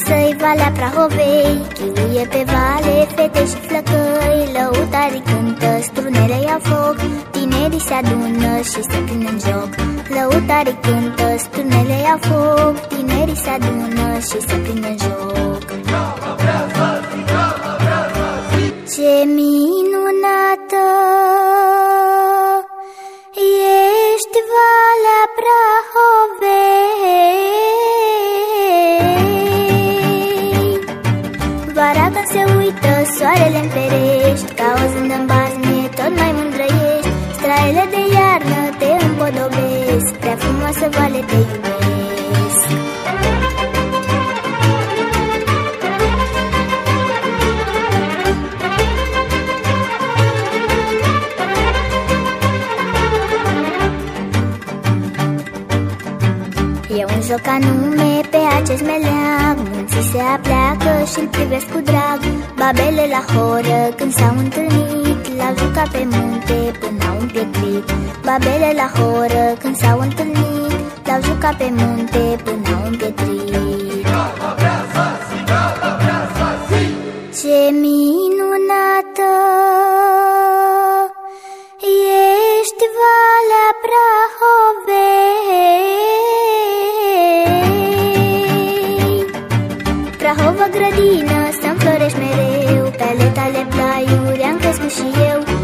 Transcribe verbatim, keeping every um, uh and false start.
frumoasă-i Valea Prahovei, chiuie pe vale fete și flăcăi. Lăutarii cântă, strunele ia foc, tinerii se adună și se prind în joc. Lăutarii cântă, strunele ia foc, tinerii se adună și se prind în joc. Ce minunată ești, Valea Prahovei! Vara când se uită soarele-n perești, ca o zândă-n bazme tot mai mândră ești. Straile de iarnă te împodobesc, prea frumoasă vale te iubesc. E un joc anume pe acest meleag, munții se apleacă și-l privesc cu drag. Babele la horă când s-au întâlnit, l-au jucat pe munte până au împietrit. Babele la horă când s-au întâlnit, l-au jucat pe munte până au împietrit. Ce minunată ești, Valea Prahovei! Prahova grădină să-nflorești mereu, pe ale tale plaiuri am crescut și eu.